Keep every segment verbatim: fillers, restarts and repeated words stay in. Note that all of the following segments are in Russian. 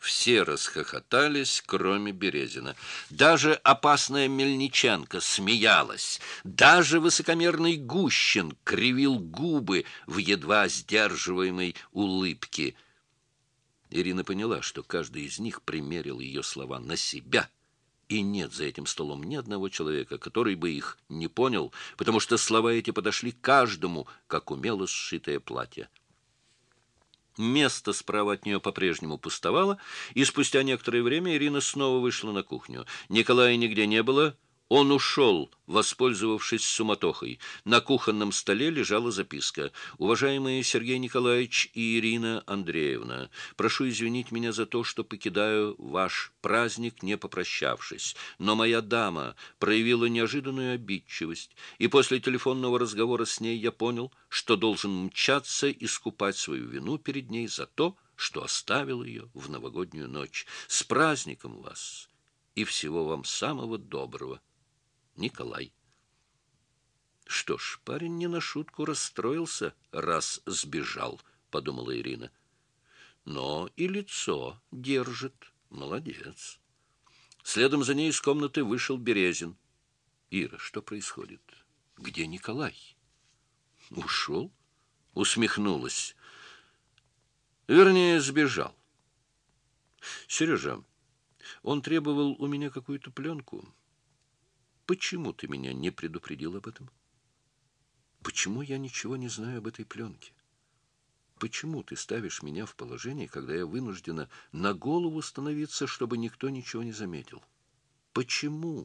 Все расхохотались, кроме Березина. Даже опасная Мельниченко смеялась. Даже высокомерный Гущин кривил губы в едва сдерживаемой улыбке. Ирина поняла, что каждый из них примерил ее слова на себя, и нет за этим столом ни одного человека, который бы их не понял, потому что слова эти подошли каждому, как умело сшитое платье. Место справа от нее по-прежнему пустовало, и спустя некоторое время Ирина снова вышла на кухню. Николая нигде не было. Он ушел, воспользовавшись суматохой. На кухонном столе лежала записка. «Уважаемые Сергей Николаевич и Ирина Андреевна, прошу извинить меня за то, что покидаю ваш праздник, не попрощавшись. Но моя дама проявила неожиданную обидчивость, и после телефонного разговора с ней я понял, что должен мчаться искупать свою вину перед ней за то, что оставил ее в новогоднюю ночь. С праздником вас и всего вам самого доброго. Николай». «Что ж, парень не на шутку расстроился, раз сбежал», — подумала Ирина. «Но и лицо держит. Молодец». Следом за ней из комнаты вышел Березин. «Ира, что происходит? Где Николай?» «Ушел?» — усмехнулась. «Вернее, сбежал. Сережа, он требовал у меня какую-то пленку. Почему ты меня не предупредил об этом? Почему я ничего не знаю об этой пленке? Почему ты ставишь меня в положение, когда я вынуждена на голову становиться, чтобы никто ничего не заметил? Почему?»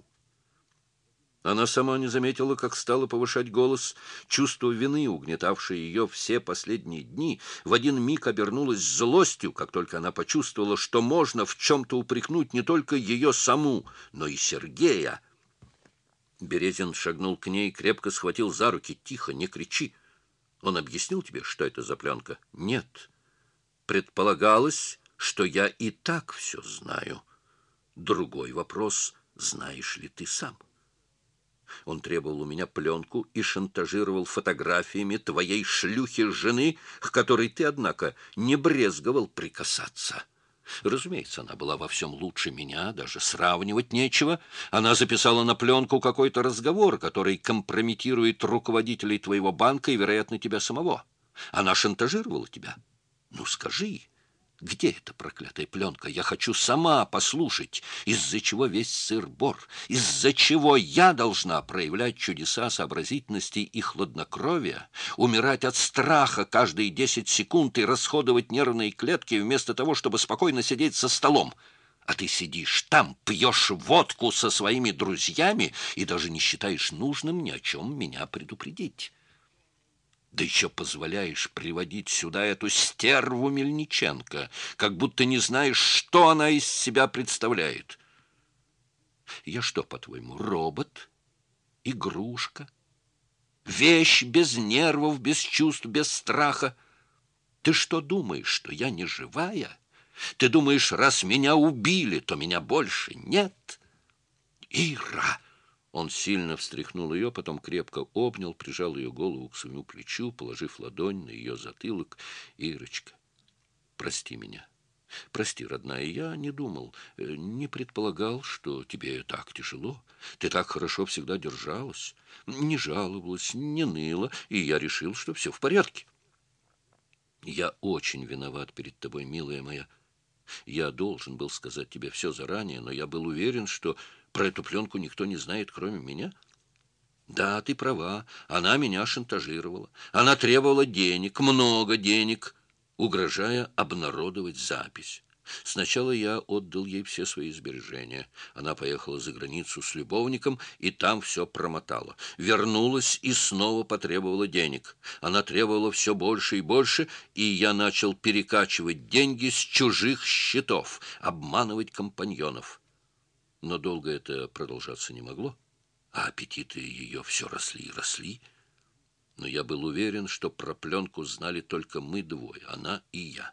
Она сама не заметила, как стала повышать голос. Чувство вины, угнетавшее ее все последние дни, в один миг обернулось злостью, как только она почувствовала, что можно в чем-то упрекнуть не только ее саму, но и Сергея. Березин шагнул к ней, крепко схватил за руки. «Тихо, не кричи. Он объяснил тебе, что это за пленка?» «Нет. Предполагалось, что я и так все знаю. Другой вопрос, знаешь ли ты сам? Он требовал у меня пленку и шантажировал фотографиями твоей шлюхи-жены, к которой ты, однако, не брезговал прикасаться. Разумеется, она была во всем лучше меня, даже сравнивать нечего. Она записала на пленку какой-то разговор, который компрометирует руководителей твоего банка и, вероятно, тебя самого. Она шантажировала тебя. Ну, скажи, где эта проклятая пленка? Я хочу сама послушать, из-за чего весь сыр-бор, из-за чего я должна проявлять чудеса сообразительности и хладнокровия, умирать от страха каждые десять секунд и расходовать нервные клетки вместо того, чтобы спокойно сидеть за столом. А ты сидишь там, пьешь водку со своими друзьями и даже не считаешь нужным ни о чем меня предупредить. Да еще позволяешь приводить сюда эту стерву Мельниченко, как будто не знаешь, что она из себя представляет. Я что, по-твоему, робот? Игрушка? Вещь без нервов, без чувств, без страха? Ты что думаешь, что я не живая? Ты думаешь, раз меня убили, то меня больше нет? Ира! Он сильно встряхнул ее, потом крепко обнял, прижал ее голову к своему плечу, положив ладонь на ее затылок. «Ирочка, прости меня. Прости, родная, я не думал, не предполагал, что тебе так тяжело. Ты так хорошо всегда держалась, не жаловалась, не ныла, и я решил, что все в порядке. Я очень виноват перед тобой, милая моя. Я должен был сказать тебе все заранее, но я был уверен, что про эту пленку никто не знает, кроме меня. Да, ты права, она меня шантажировала. Она требовала денег, много денег, угрожая обнародовать запись. Сначала я отдал ей все свои сбережения. Она поехала за границу с любовником и там все промотала. Вернулась и снова потребовала денег. Она требовала все больше и больше, и я начал перекачивать деньги с чужих счетов, обманывать компаньонов. Но долго это продолжаться не могло, а аппетиты ее все росли и росли. Но я был уверен, что про пленку знали только мы двое, она и я.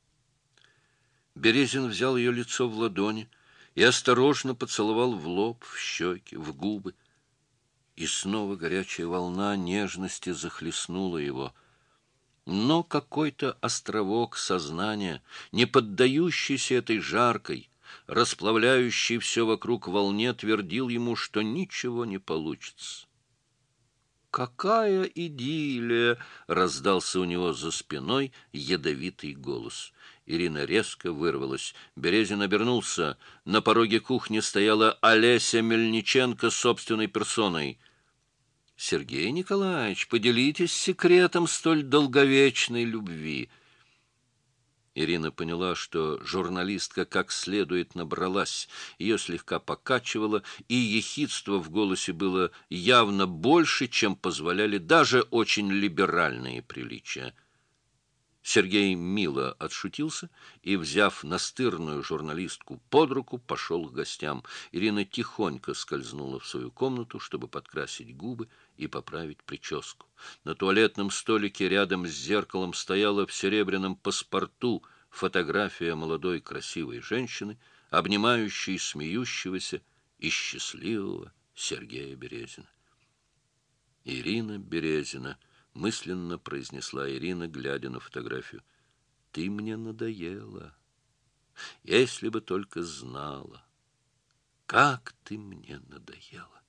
Березин взял ее лицо в ладони и осторожно поцеловал в лоб, в щеки, в губы. И снова горячая волна нежности захлестнула его. Но какой-то островок сознания, не поддающийся этой жаркой, расплавляющей все вокруг волне, твердил ему, что ничего не получится. «Какая идиллия!» — раздался у него за спиной ядовитый голос. Ирина резко вырвалась. Березин обернулся. На пороге кухни стояла Олеся Мельниченко собственной персоной. «Сергей Николаевич, поделитесь секретом столь долговечной любви». Ирина поняла, что журналистка как следует набралась. Ее слегка покачивало, и ехидство в голосе было явно больше, чем позволяли даже очень либеральные приличия. Сергей мило отшутился и, взяв настырную журналистку под руку, пошел к гостям. Ирина тихонько скользнула в свою комнату, чтобы подкрасить губы и поправить прическу. На туалетном столике рядом с зеркалом стояла в серебряном паспорту фотография молодой красивой женщины, обнимающей смеющегося и счастливого Сергея Березина. Ирина Березина, мысленно произнесла Ирина, глядя на фотографию. Ты мне надоела. Если бы только знала, как ты мне надоела.